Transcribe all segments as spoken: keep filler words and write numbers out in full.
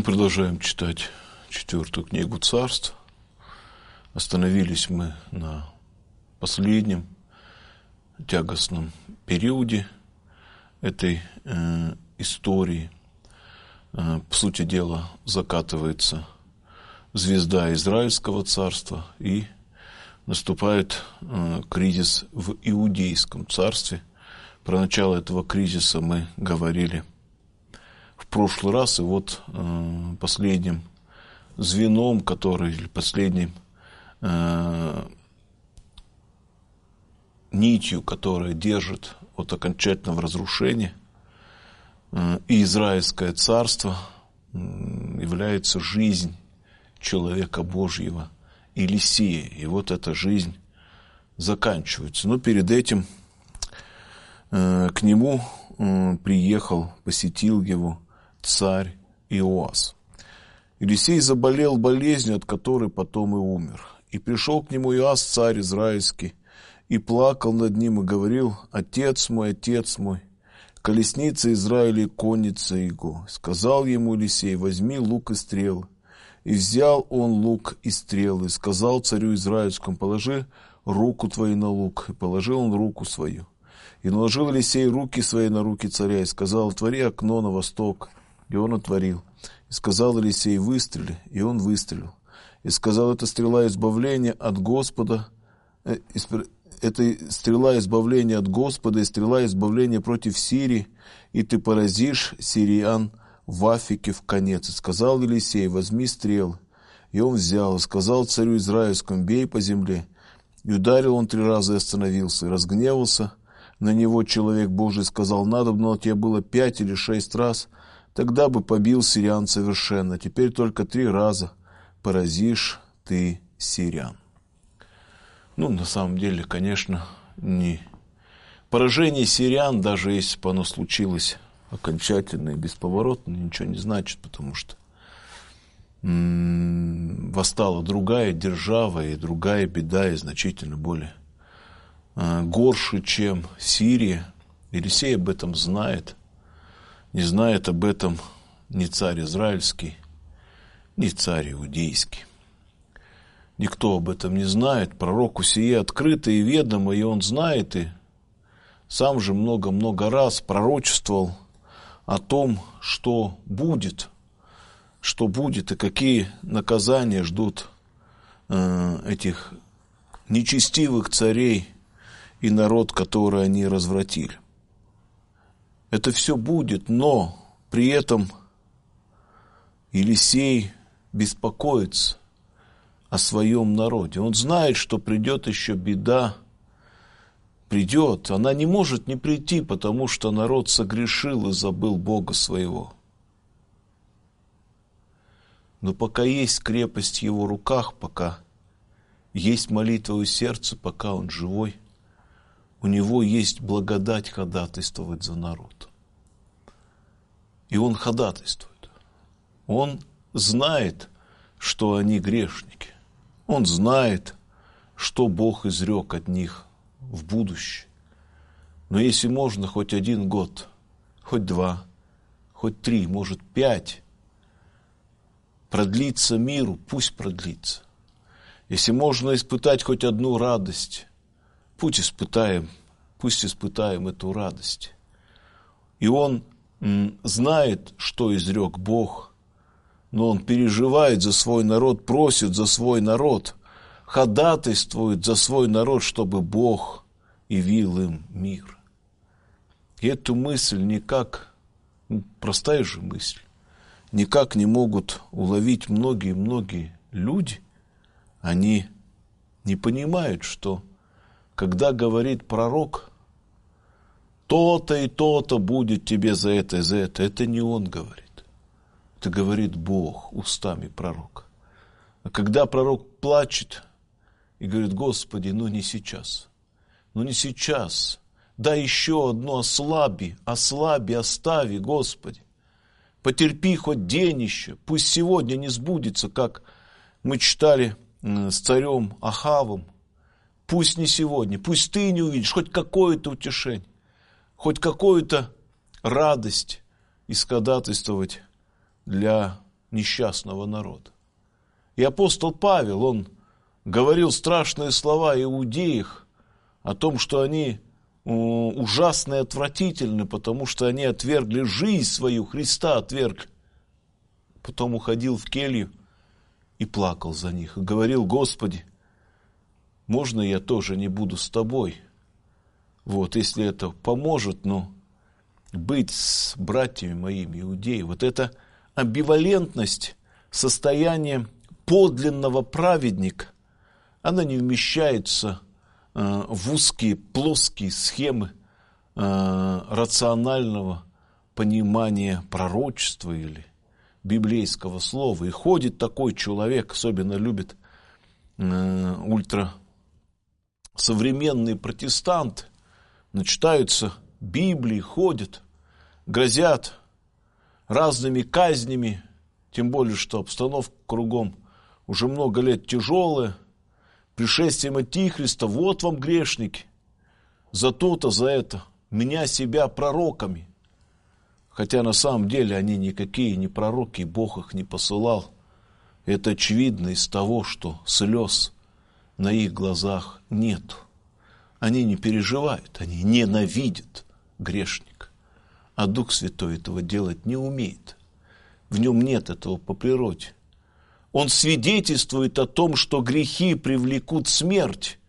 продолжаем читать четвертую книгу Царств. Остановились мы на последнем тягостном периоде этой э, истории. Э, по сути дела, закатывается звезда Израильского царства, и наступает э, кризис в Иудейском царстве. Про начало этого кризиса мы говорили в прошлый раз, и вот э, последним звеном, который, или последним э, нитью, которая держит от окончательного разрушения э, и Израильское царство, э, является жизнь человека Божьего Елисея. И вот эта жизнь заканчивается. Но перед этим э, к нему э, приехал, посетил его царь Иоас. Елисей заболел болезнью, от которой потом и умер. И пришел к нему Иоас, царь израильский, и плакал над ним, и говорил: «Отец мой, отец мой, колесница Израиля и конница его». Сказал ему Елисей: «Возьми лук и стрелы». И взял он лук и стрелы, и сказал царю израильскому: «Положи руку твою на лук». И положил он руку свою. И наложил Елисей руки свои на руки царя, и сказал: «Отвори окно на восток». И он отворил. И сказал Елисей: «Выстрели». И он выстрелил. И сказал: «Это стрела избавления от Господа, э, это стрела избавления от Господа, и стрела избавления против Сирии, и ты поразишь сириян в Афике в конец». И сказал Елисей: «Возьми стрелы». И он взял, и сказал царю израильскому: «Бей по земле». И ударил он три раза, и остановился, и разгневался на него человек Божий, сказал: «Надобно от тебя было пять или шесть раз, тогда бы побил сириян совершенно. Теперь только три раза поразишь ты сириян». Ну, на самом деле, конечно, не поражение сириян, даже если бы оно случилось окончательно и бесповоротно, ничего не значит, потому что м-м, восстала другая держава, и другая беда, и значительно более э, горше, чем Сирия. Елисей об этом знает. Не знает об этом ни царь израильский, ни царь иудейский. Никто об этом не знает. Пророку сие открыто и ведомо, и он знает, и сам же много-много раз пророчествовал о том, что будет, что будет и какие наказания ждут э, этих нечестивых царей и народ, который они развратили. Это все будет, но при этом Елисей беспокоится о своем народе. Он знает, что придет еще беда, придет. Она не может не прийти, потому что народ согрешил и забыл Бога своего. Но пока есть крепость в его руках, пока есть молитва у сердца, пока он живой, у него есть благодать ходатайствовать за народ. И он ходатайствует. Он знает, что они грешники. Он знает, что Бог изрек от них в будущее. Но если можно хоть один год, хоть два, хоть три, может пять, продлиться миру, пусть продлится. Если можно испытать хоть одну радость, пусть испытаем, пусть испытаем эту радость. И он м, знает, что изрек Бог, но он переживает за свой народ, просит за свой народ, ходатайствует за свой народ, чтобы Бог явил им мир. И эту мысль никак, простая же мысль, никак не могут уловить многие-многие люди. Они не понимают, что когда говорит пророк, то-то и то-то будет тебе за это и за это, это не он говорит. Это говорит Бог устами пророка. А когда пророк плачет и говорит: «Господи, ну не сейчас, ну не сейчас, дай еще одно ослаби, ослаби, остави, Господи, потерпи хоть день еще, пусть сегодня не сбудется, как мы читали с царем Ахавом, пусть не сегодня, пусть ты не увидишь хоть какое-то утешение, хоть какую-то радость исходатайствовать для несчастного народа. И апостол Павел, он говорил страшные слова о иудеях, о том, что они ужасны и отвратительны, потому что они отвергли жизнь свою, Христа отвергли. Потом уходил в келью и плакал за них. И говорил: Господи, можно я тоже не буду с тобой? Вот, если это поможет, но быть с братьями моими иудеи. Вот эта амбивалентность состояния подлинного праведника, она не вмещается э, в узкие плоские схемы э, рационального понимания пророчества или библейского слова. И ходит такой человек, особенно любит э, ультрасовременные протестанты, начитаются Библии, ходят, грозят разными казнями, тем более, что обстановка кругом уже много лет тяжелая, пришествием Антихриста, вот вам грешники, за то-то, за это, меня себя пророками. Хотя на самом деле они никакие не пророки, Бог их не посылал. Это очевидно из того, что слез на их глазах нету. Они не переживают, они ненавидят грешника. А Дух Святой этого делать не умеет. В нем нет этого по природе. Он свидетельствует о том, что грехи привлекут смерть,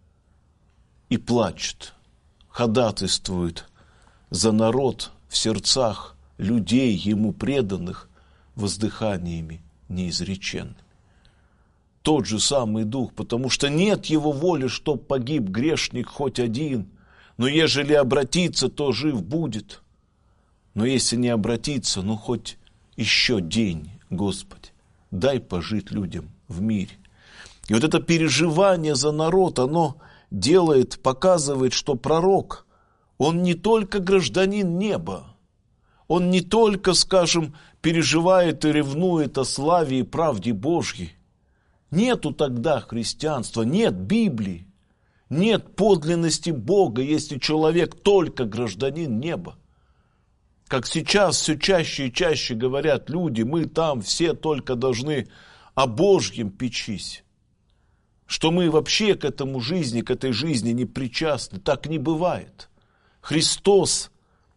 и плачет, ходатайствует за народ в сердцах людей, ему преданных, воздыханиями неизреченными. Тот же самый Дух, потому что нет его воли, чтоб погиб грешник хоть один, но ежели обратиться, то жив будет. Но если не обратиться, ну хоть еще день, Господи, дай пожить людям в мире. И вот это переживание за народ, оно делает, показывает, что пророк, он не только гражданин неба, он не только, скажем, переживает и ревнует о славе и правде Божьей. Нету тогда христианства, нет Библии, нет подлинности Бога, если человек только гражданин неба. Как сейчас все чаще и чаще говорят люди, мы там все только должны о Божьем печись. Что мы вообще к этому жизни, к этой жизни не причастны. Так не бывает. Христос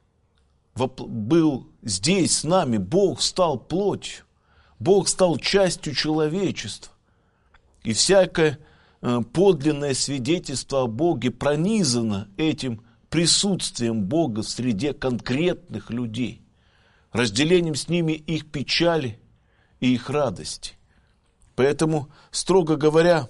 был здесь с нами, Бог стал плотью, Бог стал частью человечества. И всякое подлинное свидетельство о Боге пронизано этим присутствием Бога в среде конкретных людей, разделением с ними их печали и их радости. Поэтому, строго говоря,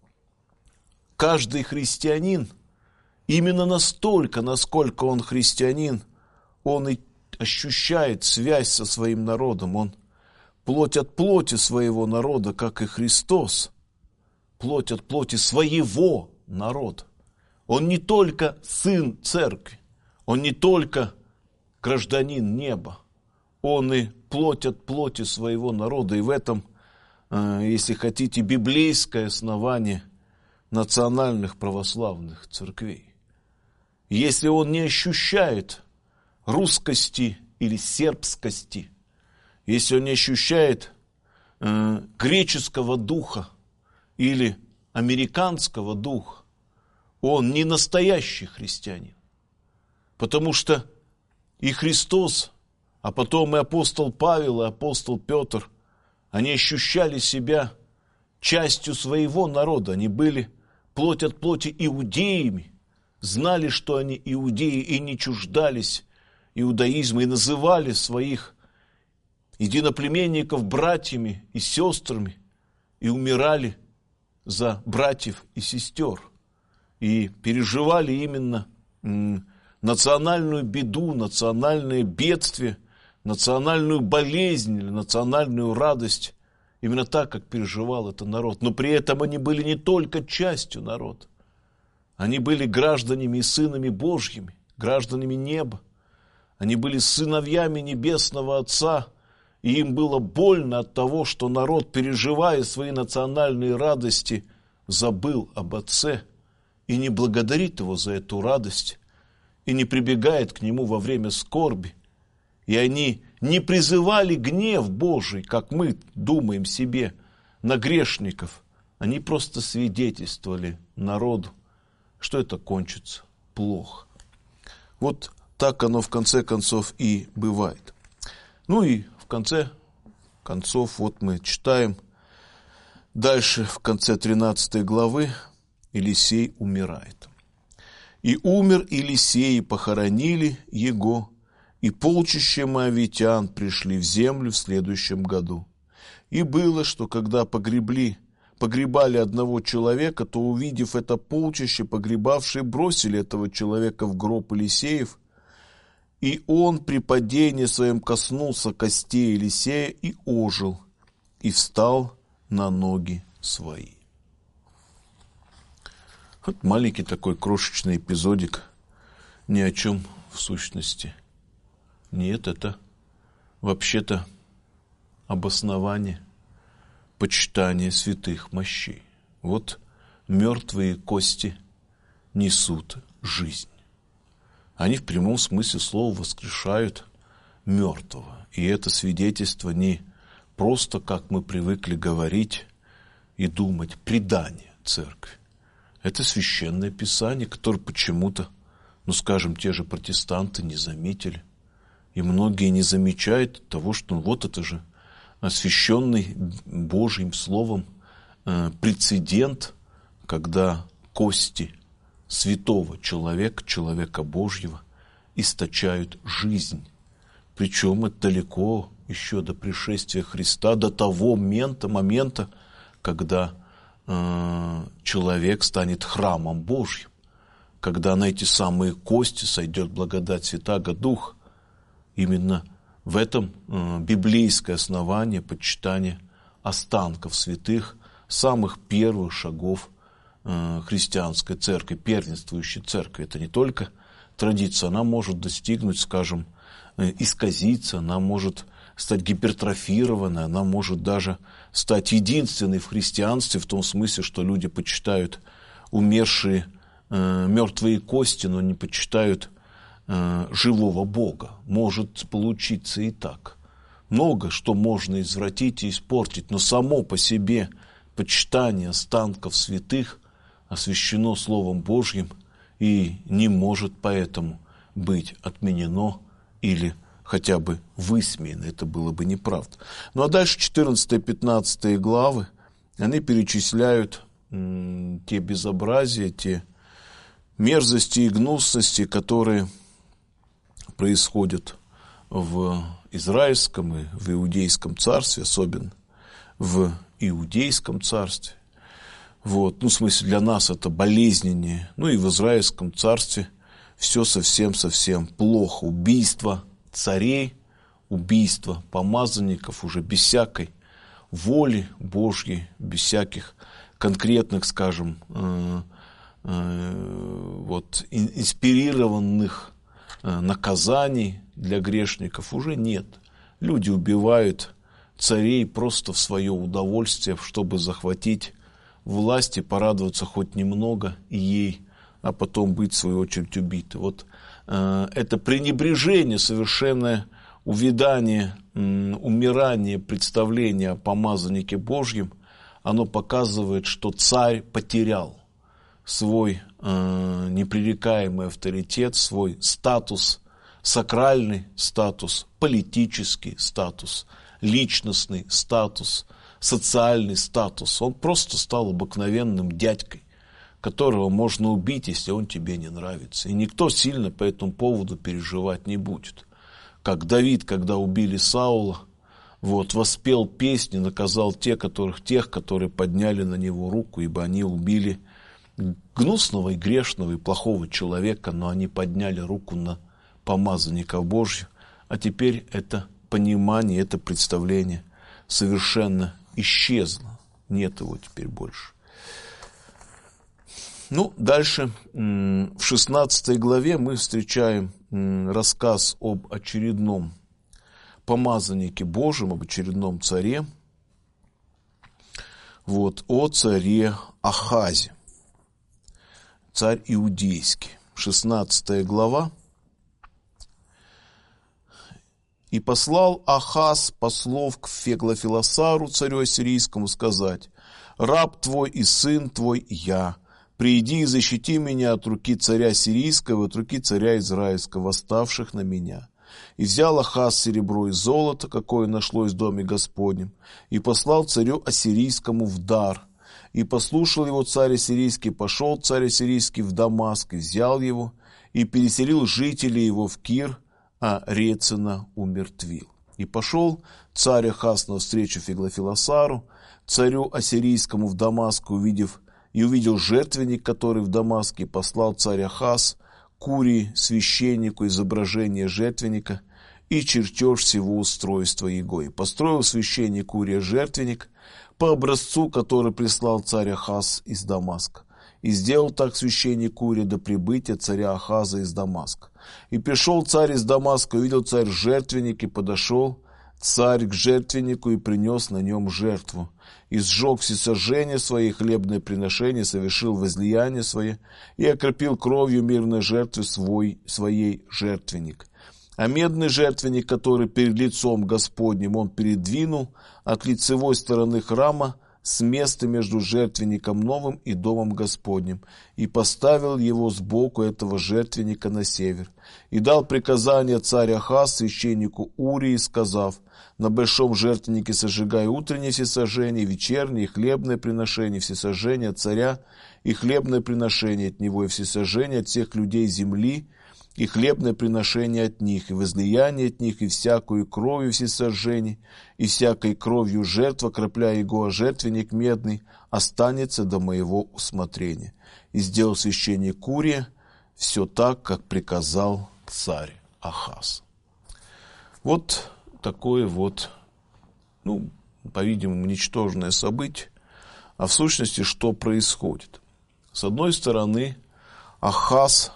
каждый христианин, именно настолько, насколько он христианин, он и ощущает связь со своим народом, он плоть от плоти своего народа, как и Христос, плоть от плоти своего народа. Он не только сын церкви, он не только гражданин неба, он и плоть от плоти своего народа. И в этом, если хотите, библейское основание национальных православных церквей. Если он не ощущает русскости или сербскости, если он не ощущает э, греческого духа или американского духа, он не настоящий христианин. Потому что и Христос, а потом и апостол Павел, и апостол Петр, они ощущали себя частью своего народа. Они были плоть от плоти иудеями, знали, что они иудеи, и не чуждались иудаизма, и называли своих единоплеменников братьями и сестрами, и умирали за братьев и сестер, и переживали именно м, национальную беду, национальное бедствие, национальную болезнь или национальную радость, именно так, как переживал это народ. Но при этом они были не только частью народа, они были гражданами и сынами Божьими, гражданами неба. Они были сыновьями Небесного Отца, и им было больно от того, что народ, переживая свои национальные радости, забыл об Отце и не благодарит Его за эту радость, и не прибегает к Нему во время скорби. И они не призывали гнев Божий, как мы думаем себе, на грешников. Они просто свидетельствовали народу, что это кончится плохо. Вот так оно в конце концов и бывает. Ну и в конце концов, вот мы читаем дальше, в конце тринадцатой главы, Елисей умирает. «И умер Елисей, и похоронили его, и полчища моавитян пришли в землю в следующем году. И было, что когда погребли, погребали одного человека, то, увидев это полчище, погребавшие бросили этого человека в гроб Елисеев, и он при падении своем коснулся костей Елисея и ожил, и встал на ноги свои». Вот маленький такой крошечный эпизодик, ни о чем в сущности. Нет, это вообще-то обоснование почитания святых мощей. Вот мертвые кости несут жизнь. Они в прямом смысле слова воскрешают мертвого. И это свидетельство не просто, как мы привыкли говорить и думать, предание церкви. Это священное писание, которое почему-то, ну скажем, те же протестанты не заметили. И многие не замечают того, что ну, вот это же освященный Божьим Словом э, прецедент, когда кости святого человека, человека Божьего, источают жизнь. Причем это далеко еще до пришествия Христа, до того момента, момента когда э, человек станет храмом Божьим, когда на эти самые кости сойдет благодать Святаго Духа. Именно в этом э, библейское основание почитания останков святых, самых первых шагов э, христианской церкви, первенствующей церкви. Это не только традиция, она может достигнуть, скажем, э, исказиться, она может стать гипертрофированной, она может даже стать единственной в христианстве, в том смысле, что люди почитают умершие э, мертвые кости, но не почитают живого Бога. Может получиться и так. Много что можно извратить и испортить, но само по себе почитание останков святых освящено Словом Божьим и не может поэтому быть отменено или хотя бы высмеяно. Это было бы неправда. Ну а дальше четырнадцатая-пятнадцатая главы, они перечисляют м, те безобразия, те мерзости и гнусности, которые происходит в Израильском и в Иудейском царстве, особенно в Иудейском царстве. Вот. Ну, в смысле, для нас это болезненнее. Ну, и в Израильском царстве все совсем-совсем плохо. Убийство царей, убийство помазанников уже без всякой воли Божьей, без всяких конкретных, скажем, э, э, вот, инспирированных наказаний для грешников уже нет. Люди убивают царей просто в свое удовольствие, чтобы захватить власть и порадоваться хоть немного ей, а потом быть в свою очередь убиты. Вот э, это пренебрежение, совершенное увядание, э, умирание представления о помазаннике Божьем, оно показывает, что царь потерял свой э, непререкаемый авторитет, свой статус, сакральный статус, политический статус, личностный статус, социальный статус. Он просто стал обыкновенным дядькой, которого можно убить, если он тебе не нравится. И никто сильно по этому поводу переживать не будет. Как Давид, когда убили Саула, вот, воспел песни, наказал тех, которых, тех, которые подняли на него руку, ибо они убили гнусного и грешного и плохого человека, но они подняли руку на помазанника Божьего. А теперь это понимание, это представление совершенно исчезло. Нет его теперь больше. Ну, дальше в шестнадцатой главе мы встречаем рассказ об очередном помазаннике Божьем, об очередном царе. Вот, о царе Ахазе. Царь Иудейский. шестнадцатая глава. И послал Ахаз послов к Феглофилосару, царю ассирийскому, сказать: «Раб твой и сын твой я. Приди и защити меня от руки царя сирийского, от руки царя израильского, восставших на меня». И взял Ахаз серебро и золото, какое нашлось в доме Господнем, и послал царю ассирийскому в дар. И послушал его царь ассирийский, пошел царь ассирийский в Дамаск, и взял его, и переселил жителей его в Кир, а Рецина умертвил. И пошел царь Ахаз навстречу Феглофилосару, царю ассирийскому в Дамаск, увидев, и увидел жертвенник, который в Дамаске, послал царь Ахаз к Урии, священнику, изображение жертвенника и чертеж всего устройства его. И построил священник Урия жертвенник по образцу, который прислал царь Ахаз из Дамаска. И сделал так священник Урия до прибытия царя Ахаза из Дамаска. И пришел царь из Дамаска, увидел царь жертвенник, и подошел царь к жертвеннику и принес на нем жертву. И сжег всесожжения свои, хлебное приношение, совершил возлияние свое, и окропил кровью мирной жертвы свой, своей жертвенник. А медный жертвенник, который перед лицом Господним, он передвинул от лицевой стороны храма с места между жертвенником новым и домом Господним, и поставил его сбоку этого жертвенника на север. И дал приказание царь Ахаз священнику Урии, сказав: на большом жертвеннике сожигай утренние всесожжения, вечерние, и хлебное приношение, всесожжения царя, и хлебное приношение от него, и всесожжение от всех людей земли, и хлебное приношение от них, и возлияние от них, и всякую кровью всесожжений, и всякой кровью жертв, окропляя его, а жертвенник медный останется до моего усмотрения. И сделал священник Урия все так, как приказал царь Ахаз. Вот такое вот, ну, по-видимому, ничтожное событие. А в сущности, что происходит? С одной стороны, Ахаз,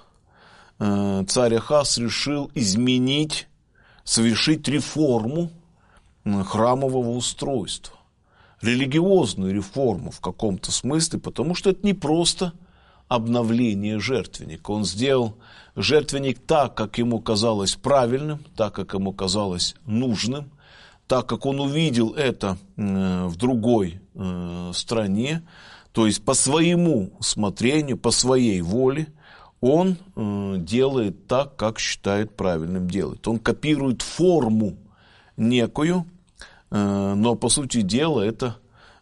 царь Ахаз решил изменить, совершить реформу храмового устройства. Религиозную реформу в каком-то смысле, потому что это не просто обновление жертвенника. Он сделал жертвенник так, как ему казалось правильным, так, как ему казалось нужным, так, как он увидел это в другой стране, то есть по своему усмотрению, по своей воле, он делает так, как считает правильным делать. Он копирует форму некую, но по сути дела это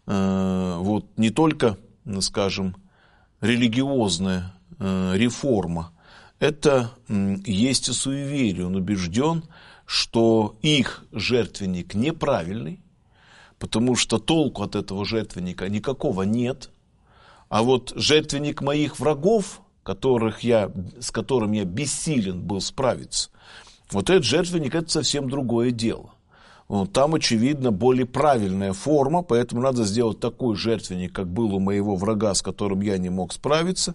вот не только, скажем, религиозная реформа, это есть и суеверие. Он убежден, что их жертвенник неправильный, потому что толку от этого жертвенника никакого нет. А вот жертвенник моих врагов, которых я, с которым я бессилен был справиться, вот этот жертвенник – это совсем другое дело. Там, очевидно, более правильная форма, поэтому надо сделать такой жертвенник, как был у моего врага, с которым я не мог справиться.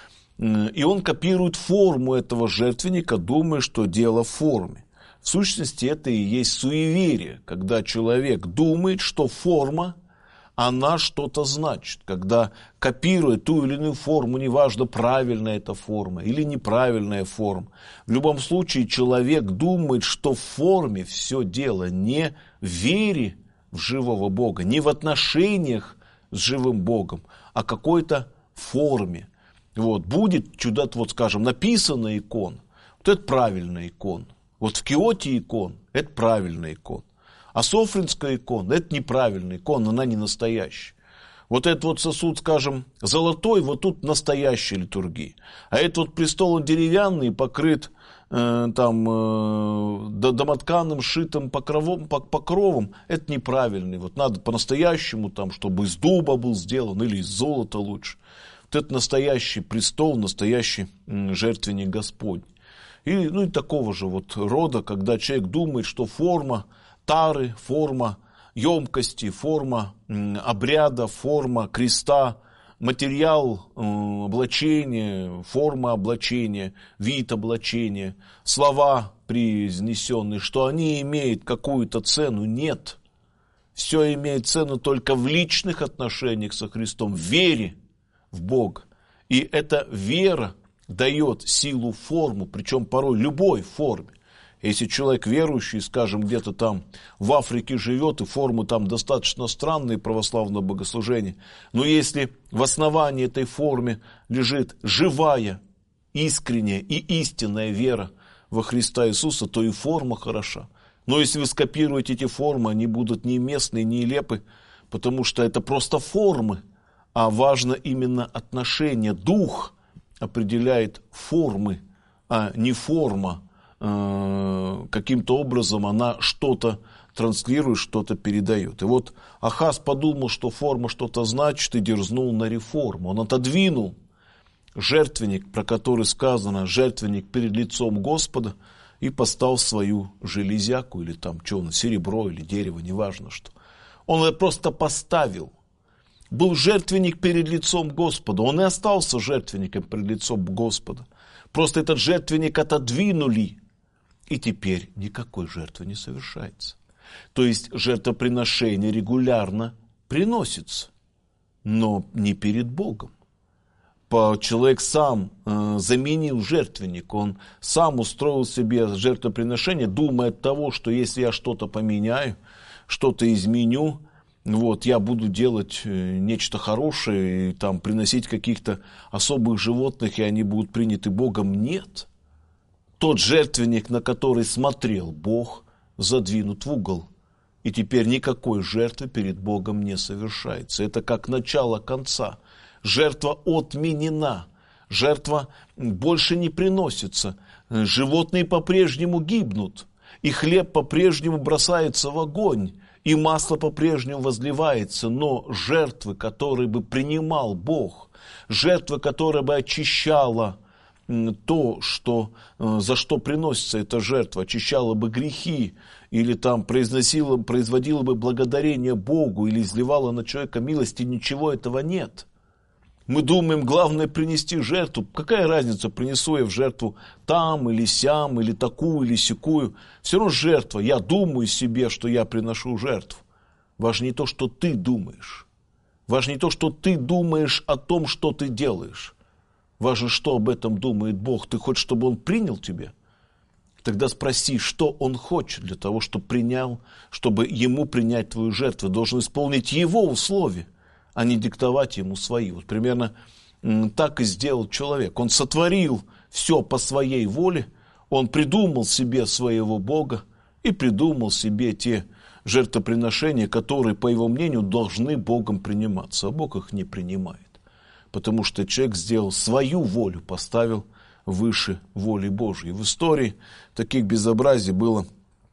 И он копирует форму этого жертвенника, думая, что дело в форме. В сущности, это и есть суеверие, когда человек думает, что форма, она что-то значит. Когда копирует ту или иную форму, неважно, правильная эта форма или неправильная форма. В любом случае, человек думает, что в форме все дело, не в вере в живого Бога, не в отношениях с живым Богом, а какой-то форме. Вот, будет чудо, вот скажем, написана икона, вот это правильная икона. Вот в Киоте икон, это правильная икона. А Софринская икона, это неправильная икона, она не настоящая. Вот этот вот сосуд, скажем, золотой, вот тут настоящая литургия. А этот вот престол он деревянный, покрыт э, там э, домотканым, шитым покровом, покровом, это неправильный. Вот надо по-настоящему, там, чтобы из дуба был сделан или из золота лучше. Вот это настоящий престол, настоящий э, жертвенник Господь. И, ну, и такого же вот рода, когда человек думает, что форма тары, форма емкости, форма обряда, форма креста, материал облачения, форма облачения, вид облачения, слова произнесенные, что они имеют какую-то цену. Нет. Все имеет цену только в личных отношениях со Христом, в вере в Бога. И эта вера дает силу, форму, причем порой любой форме. Если человек верующий, скажем, где-то там в Африке живет, и формы там достаточно странные, православного богослужения, но если в основании этой формы лежит живая, искренняя и истинная вера во Христа Иисуса, то и форма хороша. Но если вы скопируете эти формы, они будут неуместны, нелепы, потому что это просто формы, а важно именно отношение. Дух определяет формы, а не форма. Каким-то образом она что-то транслирует, что-то передает. И вот Ахаз подумал, что форма что-то значит, и дерзнул на реформу. Он отодвинул жертвенник, про который сказано, жертвенник перед лицом Господа, и поставил свою железяку, или там что он, серебро или дерево, неважно что. Он ее просто поставил. Был жертвенник перед лицом Господа. Он и остался жертвенником перед лицом Господа. Просто этот жертвенник отодвинули. И теперь никакой жертвы не совершается. То есть жертвоприношение регулярно приносится, но не перед Богом. Человек сам э, заменил жертвенник, он сам устроил себе жертвоприношение, думая от того, что если я что-то поменяю, что-то изменю, вот, я буду делать нечто хорошее, и там, приносить каких-то особых животных, и они будут приняты Богом. Нет. Тот жертвенник, на который смотрел Бог, задвинут в угол. И теперь никакой жертвы перед Богом не совершается. Это как начало конца. Жертва отменена. Жертва больше не приносится. Животные по-прежнему гибнут. И хлеб по-прежнему бросается в огонь. И масло по-прежнему возливается. Но жертвы, которые бы принимал Бог, жертвы, которая бы очищала то, что, за что приносится эта жертва, очищала бы грехи, или там произносила, производила бы благодарение Богу, или изливала на человека милости, ничего этого нет. Мы думаем, главное принести жертву. Какая разница, принесу я в жертву там, или сям, или такую, или сякую. Все равно жертва. Я думаю себе, что я приношу жертву. Важно не то, что ты думаешь. Важно не то, что ты думаешь о том, что ты делаешь. Важно, что об этом думает Бог. Ты хочешь, чтобы Он принял тебя? Тогда спроси, что Он хочет для того, чтобы принял, чтобы Ему принять твою жертву. Должен исполнить Его условия, а не диктовать Ему свои. Вот примерно так и сделал человек. Он сотворил все по своей воле. Он придумал себе своего Бога и придумал себе те жертвоприношения, которые, по его мнению, должны Богом приниматься. А Бог их не принимает. Потому что человек сделал свою волю, поставил выше воли Божьей. В истории таких безобразий было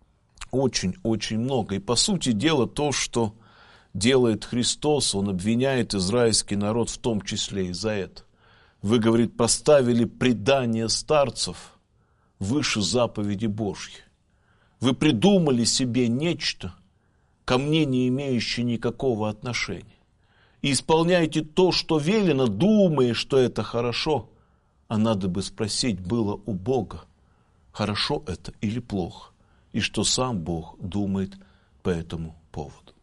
очень-очень много. И по сути дела то, что делает Христос, Он обвиняет израильский народ в том числе и за это. Вы, говорит, поставили предание старцев выше заповеди Божьей. Вы придумали себе нечто, ко мне не имеющее никакого отношения. И исполняете то, что велено, думая, что это хорошо. А надо бы спросить было у Бога, хорошо это или плохо, и что сам Бог думает по этому поводу.